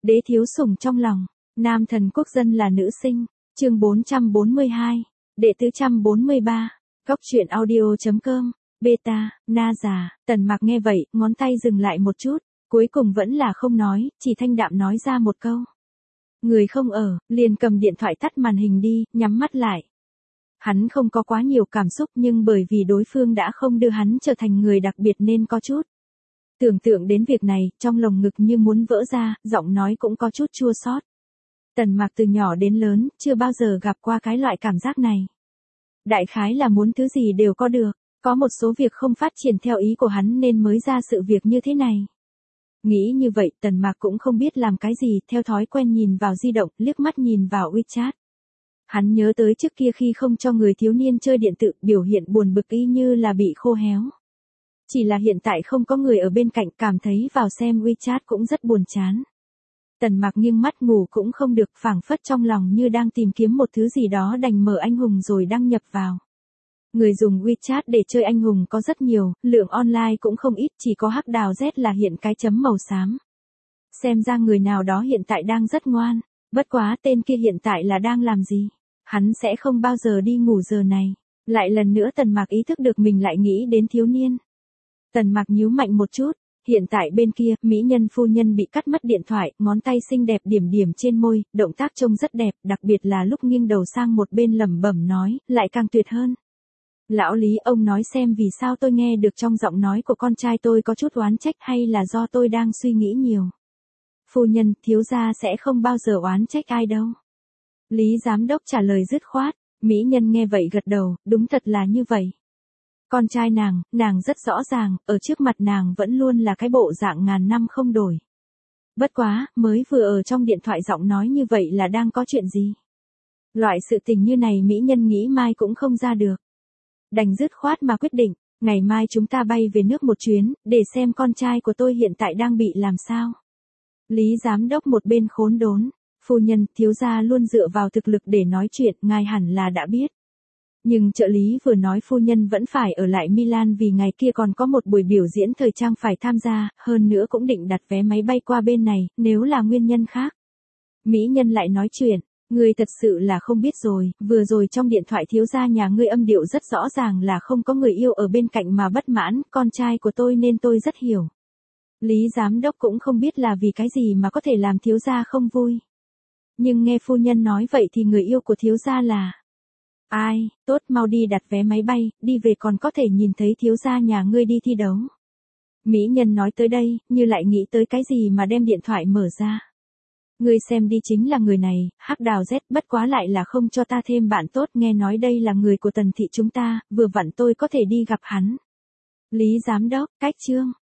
Đế thiếu sủng trong lòng, nam thần quốc dân là nữ sinh, chương 442, đệ tứ 143, góc truyện audio.com, beta, na già, Tần Mặc nghe vậy, ngón tay dừng lại một chút, cuối cùng vẫn là không nói, chỉ thanh đạm nói ra một câu. Người không ở, liền cầm điện thoại tắt màn hình đi, nhắm mắt lại. Hắn không có quá nhiều cảm xúc nhưng bởi vì đối phương đã không đưa hắn trở thành người đặc biệt nên có chút. Tưởng tượng đến việc này, trong lồng ngực như muốn vỡ ra, giọng nói cũng có chút chua xót. Tần Mặc từ nhỏ đến lớn, chưa bao giờ gặp qua cái loại cảm giác này. Đại khái là muốn thứ gì đều có được, có một số việc không phát triển theo ý của hắn nên mới ra sự việc như thế này. Nghĩ như vậy, Tần Mặc cũng không biết làm cái gì, theo thói quen nhìn vào di động, liếc mắt nhìn vào WeChat. Hắn nhớ tới trước kia khi không cho người thiếu niên chơi điện tử, biểu hiện buồn bực y như là bị khô héo. Chỉ là hiện tại không có người ở bên cạnh, cảm thấy vào xem WeChat cũng rất buồn chán. Tần Mặc nghiêng mắt ngủ cũng không được, phảng phất trong lòng như đang tìm kiếm một thứ gì đó, đành mở anh hùng rồi đăng nhập vào. Người dùng WeChat để chơi anh hùng có rất nhiều, lượng online cũng không ít, chỉ có Hắc Đào Z là hiện cái chấm màu xám. Xem ra người nào đó hiện tại đang rất ngoan, bất quá tên kia hiện tại là đang làm gì? Hắn sẽ không bao giờ đi ngủ giờ này. Lại lần nữa Tần Mặc ý thức được mình lại nghĩ đến thiếu niên. Tần Mặc nhíu mạnh một chút, hiện tại bên kia, mỹ nhân phu nhân bị cắt mất điện thoại, ngón tay xinh đẹp điểm điểm trên môi, động tác trông rất đẹp, đặc biệt là lúc nghiêng đầu sang một bên lẩm bẩm nói, lại càng tuyệt hơn. Lão Lý, ông nói xem vì sao tôi nghe được trong giọng nói của con trai tôi có chút oán trách hay là do tôi đang suy nghĩ nhiều. Phu nhân, thiếu gia sẽ không bao giờ oán trách ai đâu. Lý giám đốc trả lời dứt khoát, mỹ nhân nghe vậy gật đầu, đúng thật là như vậy. Con trai nàng rất rõ ràng, ở trước mặt nàng vẫn luôn là cái bộ dạng ngàn năm không đổi. Bất quá, mới vừa ở trong điện thoại giọng nói như vậy là đang có chuyện gì? Loại sự tình như này mỹ nhân nghĩ mai cũng không ra được. Đành dứt khoát mà quyết định, ngày mai chúng ta bay về nước một chuyến, để xem con trai của tôi hiện tại đang bị làm sao. Lý giám đốc một bên khốn đốn, phu nhân, thiếu gia luôn dựa vào thực lực để nói chuyện, ngài hẳn là đã biết. Nhưng trợ lý vừa nói phu nhân vẫn phải ở lại Milan vì ngày kia còn có một buổi biểu diễn thời trang phải tham gia, hơn nữa cũng định đặt vé máy bay qua bên này, nếu là nguyên nhân khác. Mỹ nhân lại nói chuyện, ngươi thật sự là không biết rồi, vừa rồi trong điện thoại thiếu gia nhà ngươi âm điệu rất rõ ràng là không có người yêu ở bên cạnh mà bất mãn, con trai của tôi nên tôi rất hiểu. Lý giám đốc cũng không biết là vì cái gì mà có thể làm thiếu gia không vui. Nhưng nghe phu nhân nói vậy thì người yêu của thiếu gia là... Ai, tốt mau đi đặt vé máy bay, đi về còn có thể nhìn thấy thiếu gia nhà ngươi đi thi đấu. Mỹ nhân nói tới đây, như lại nghĩ tới cái gì mà đem điện thoại mở ra. Ngươi xem đi, chính là người này, Hắc Đào Z, bất quá lại là không cho ta thêm bạn tốt, nghe nói đây là người của Tần thị chúng ta, vừa vặn tôi có thể đi gặp hắn. Lý giám đốc, cách chương.